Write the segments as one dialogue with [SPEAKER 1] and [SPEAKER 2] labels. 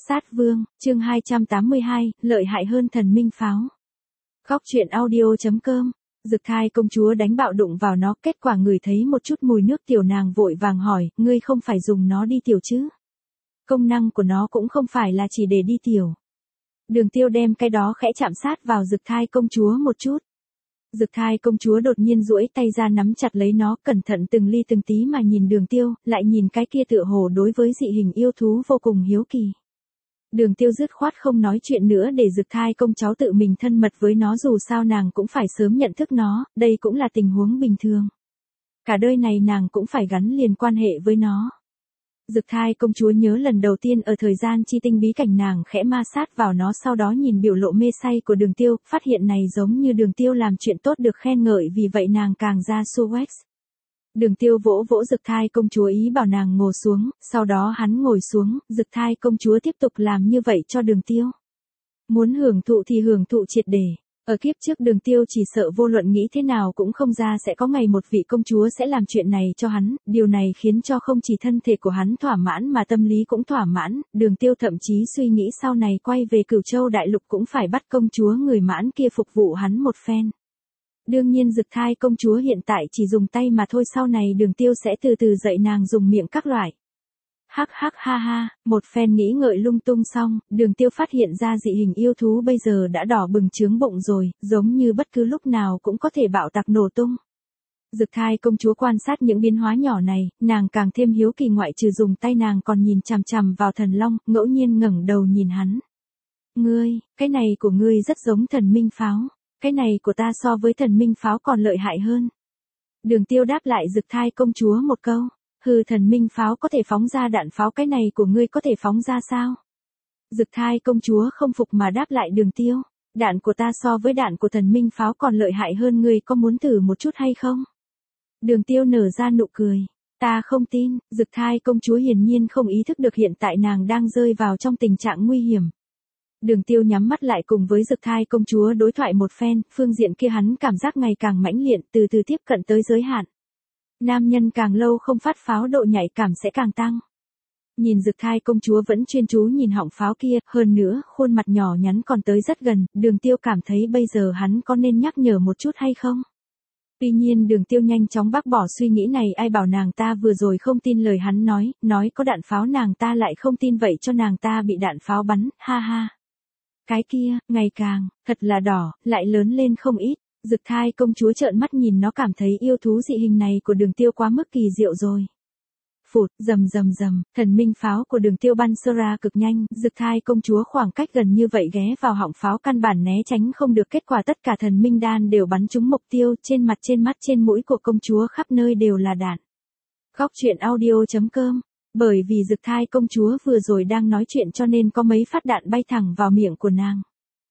[SPEAKER 1] Sát Vương, chương 282, lợi hại hơn thần minh pháo. Góc truyện audio.com. Dực Thai công chúa đánh bạo đụng vào nó, kết quả người thấy một chút mùi nước tiểu, nàng vội vàng hỏi, ngươi không phải dùng nó đi tiểu chứ? Công năng của nó cũng không phải là chỉ để đi tiểu. Đường Tiêu đem cái đó khẽ chạm sát vào Dực Thai công chúa một chút. Dực Thai công chúa đột nhiên duỗi tay ra nắm chặt lấy nó, cẩn thận từng ly từng tí mà nhìn Đường Tiêu, lại nhìn cái kia tựa hồ đối với dị hình yêu thú vô cùng hiếu kỳ. Đường Tiêu dứt khoát không nói chuyện nữa để Dực Thai công cháu tự mình thân mật với nó, dù sao nàng cũng phải sớm nhận thức nó, đây cũng là tình huống bình thường. Cả đời này nàng cũng phải gắn liền quan hệ với nó. Dực Thai công chúa nhớ lần đầu tiên ở thời gian chi tinh bí cảnh nàng khẽ ma sát vào nó, sau đó nhìn biểu lộ mê say của Đường Tiêu, phát hiện này giống như Đường Tiêu làm chuyện tốt được khen ngợi, vì vậy nàng càng ra Suwex. Đường Tiêu vỗ vỗ Dực Thai công chúa ý bảo nàng ngồi xuống, sau đó hắn ngồi xuống, Dực Thai công chúa tiếp tục làm như vậy cho Đường Tiêu. Muốn hưởng thụ thì hưởng thụ triệt để. Ở kiếp trước Đường Tiêu chỉ sợ vô luận nghĩ thế nào cũng không ra sẽ có ngày một vị công chúa sẽ làm chuyện này cho hắn, điều này khiến cho không chỉ thân thể của hắn thỏa mãn mà tâm lý cũng thỏa mãn, Đường Tiêu thậm chí suy nghĩ sau này quay về Cửu Châu Đại Lục cũng phải bắt công chúa người mãn kia phục vụ hắn một phen. Đương nhiên Dực Thai công chúa hiện tại chỉ dùng tay mà thôi, sau này Đường Tiêu sẽ từ từ dạy nàng dùng miệng các loại. Hắc hắc ha ha, một phen nghĩ ngợi lung tung xong, Đường Tiêu phát hiện ra dị hình yêu thú bây giờ đã đỏ bừng trướng bụng rồi, giống như bất cứ lúc nào cũng có thể bạo tạc nổ tung. Dực Thai công chúa quan sát những biến hóa nhỏ này, nàng càng thêm hiếu kỳ, ngoại trừ dùng tay nàng còn nhìn chằm chằm vào thần long, ngẫu nhiên ngẩng đầu nhìn hắn. Ngươi, cái này của ngươi rất giống thần minh pháo, cái này của ta so với thần minh pháo còn lợi hại hơn. Đường Tiêu đáp lại Dực Thai công chúa một câu. Hừ, thần minh pháo có thể phóng ra đạn pháo, cái này của ngươi có thể phóng ra sao? Dực Thai công chúa không phục mà đáp lại Đường Tiêu. Đạn của ta so với đạn của thần minh pháo còn lợi hại hơn, ngươi có muốn thử một chút hay không? Đường Tiêu nở ra nụ cười. Ta không tin. Dực Thai công chúa hiển nhiên không ý thức được hiện tại nàng đang rơi vào trong tình trạng nguy hiểm. Đường Tiêu nhắm mắt lại cùng với Dực Thai công chúa đối thoại một phen, phương diện kia hắn cảm giác ngày càng mãnh liệt, từ từ tiếp cận tới giới hạn. Nam nhân càng lâu không phát pháo, độ nhạy cảm sẽ càng tăng. Nhìn Dực Thai công chúa vẫn chuyên chú nhìn họng pháo kia, hơn nữa, khuôn mặt nhỏ nhắn còn tới rất gần, Đường Tiêu cảm thấy bây giờ hắn có nên nhắc nhở một chút hay không? Tuy nhiên Đường Tiêu nhanh chóng bác bỏ suy nghĩ này, ai bảo nàng ta vừa rồi không tin lời hắn nói có đạn pháo nàng ta lại không tin, vậy cho nàng ta bị đạn pháo bắn, ha ha. Cái kia, ngày càng, thật là đỏ, lại lớn lên không ít. Dực Thai công chúa trợn mắt nhìn nó, cảm thấy yêu thú dị hình này của Đường Tiêu quá mức kỳ diệu rồi. Phụt, rầm rầm rầm, thần minh pháo của Đường Tiêu bắn ra cực nhanh, Dực Thai công chúa khoảng cách gần như vậy ghé vào họng pháo căn bản né tránh không được, kết quả tất cả thần minh đan đều bắn trúng mục tiêu, trên mặt, trên mắt, trên mũi của công chúa khắp nơi đều là đạn. Góc truyện audio.com. Bởi vì Dực Thai công chúa vừa rồi đang nói chuyện cho nên có mấy phát đạn bay thẳng vào miệng của nàng.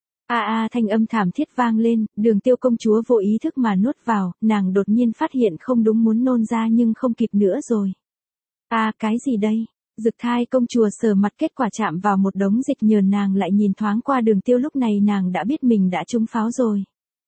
[SPEAKER 1] Thanh âm thảm thiết vang lên, Đường Tiêu công chúa vô ý thức mà nuốt vào, nàng đột nhiên phát hiện không đúng, muốn nôn ra nhưng không kịp nữa rồi. Cái gì đây? Dực Thai công chúa sờ mặt, kết quả chạm vào một đống dịch nhờn, nàng lại nhìn thoáng qua Đường Tiêu, lúc này nàng đã biết mình đã trúng pháo rồi.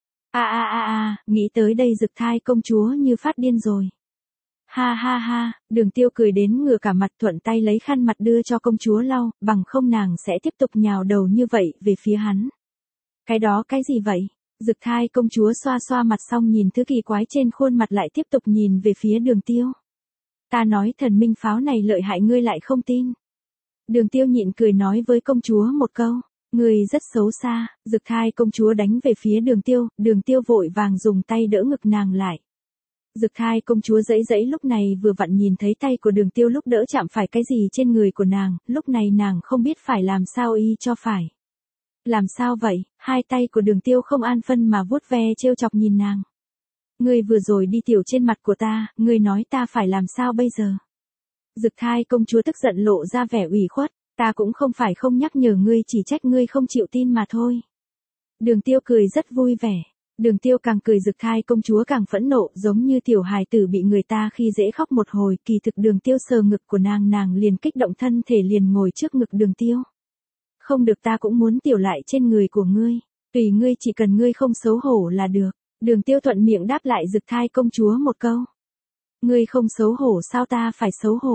[SPEAKER 1] Nghĩ tới đây Dực Thai công chúa như phát điên rồi. Ha ha ha, Đường Tiêu cười đến ngửa cả mặt, thuận tay lấy khăn mặt đưa cho công chúa lau, bằng không nàng sẽ tiếp tục nhào đầu như vậy về phía hắn. Cái đó cái gì vậy? Dực Thai công chúa xoa xoa mặt xong nhìn thứ kỳ quái trên khuôn mặt, lại tiếp tục nhìn về phía Đường Tiêu. Ta nói thần minh pháo này lợi hại, ngươi lại không tin. Đường Tiêu nhịn cười nói với công chúa một câu. Ngươi rất xấu xa. Dực Thai công chúa đánh về phía Đường Tiêu vội vàng dùng tay đỡ ngực nàng lại. Dực Thai công chúa giãy giãy, lúc này vừa vặn nhìn thấy tay của Đường Tiêu lúc đỡ chạm phải cái gì trên người của nàng, lúc này nàng không biết phải làm sao y cho phải. Làm sao vậy? Hai tay của Đường Tiêu không an phân mà vuốt ve trêu chọc nhìn nàng. Ngươi vừa rồi đi tiểu trên mặt của ta, ngươi nói ta phải làm sao bây giờ? Dực Thai công chúa tức giận lộ ra vẻ ủy khuất, ta cũng không phải không nhắc nhở ngươi, chỉ trách ngươi không chịu tin mà thôi. Đường Tiêu cười rất vui vẻ. Đường Tiêu càng cười Dực Thai công chúa càng phẫn nộ, giống như tiểu hài tử bị người ta khi dễ khóc một hồi, kỳ thực Đường Tiêu sờ ngực của nàng liền kích động, thân thể liền ngồi trước ngực Đường Tiêu. Không được, ta cũng muốn tiểu lại trên người của ngươi, tùy ngươi, chỉ cần ngươi không xấu hổ là được. Đường Tiêu thuận miệng đáp lại Dực Thai công chúa một câu. Ngươi không xấu hổ sao ta phải xấu hổ?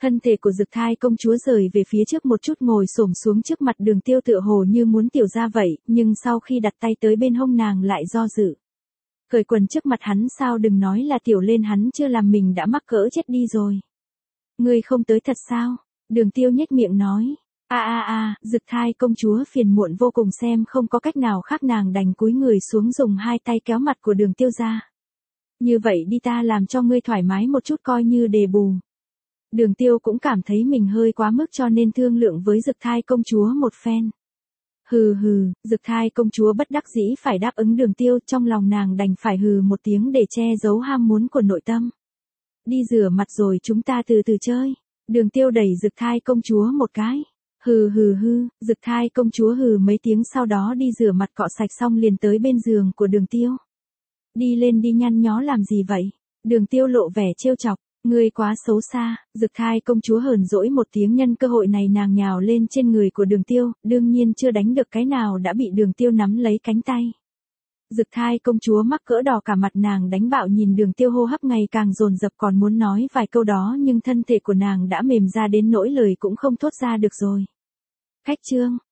[SPEAKER 1] Thân thể của Dực Thai công chúa rời về phía trước một chút, ngồi xổm xuống trước mặt Đường Tiêu tựa hồ như muốn tiểu ra vậy, nhưng sau khi đặt tay tới bên hông nàng lại do dự. Cởi quần trước mặt hắn sao, đừng nói là tiểu lên, hắn chưa làm mình đã mắc cỡ chết đi rồi. Ngươi không tới thật sao? Đường Tiêu nhếch miệng nói. Dực Thai công chúa phiền muộn vô cùng, xem không có cách nào khác nàng đành cúi người xuống dùng hai tay kéo mặt của Đường Tiêu ra. Như vậy đi, ta làm cho ngươi thoải mái một chút coi như đền bù. Đường Tiêu cũng cảm thấy mình hơi quá mức cho nên thương lượng với Dực Thai công chúa một phen. Hừ, Dực Thai công chúa bất đắc dĩ phải đáp ứng Đường Tiêu, trong lòng nàng đành phải hừ một tiếng để che giấu ham muốn của nội tâm. Đi rửa mặt rồi chúng ta từ từ chơi. Đường Tiêu đẩy Dực Thai công chúa một cái. Hừ, Dực Thai công chúa hừ mấy tiếng, sau đó đi rửa mặt cọ sạch xong liền tới bên giường của Đường Tiêu. Đi lên đi, nhăn nhó làm gì vậy? Đường Tiêu lộ vẻ trêu chọc. Ngươi quá xấu xa. Dực Thai công chúa hờn dỗi một tiếng, nhân cơ hội này nàng nhào lên trên người của Đường Tiêu, đương nhiên chưa đánh được cái nào đã bị Đường Tiêu nắm lấy cánh tay. Dực Thai công chúa mắc cỡ đỏ cả mặt, nàng đánh bạo nhìn Đường Tiêu, hô hấp ngày càng dồn dập, còn muốn nói vài câu đó nhưng thân thể của nàng đã mềm ra đến nỗi lời cũng không thốt ra được rồi. Khách trương,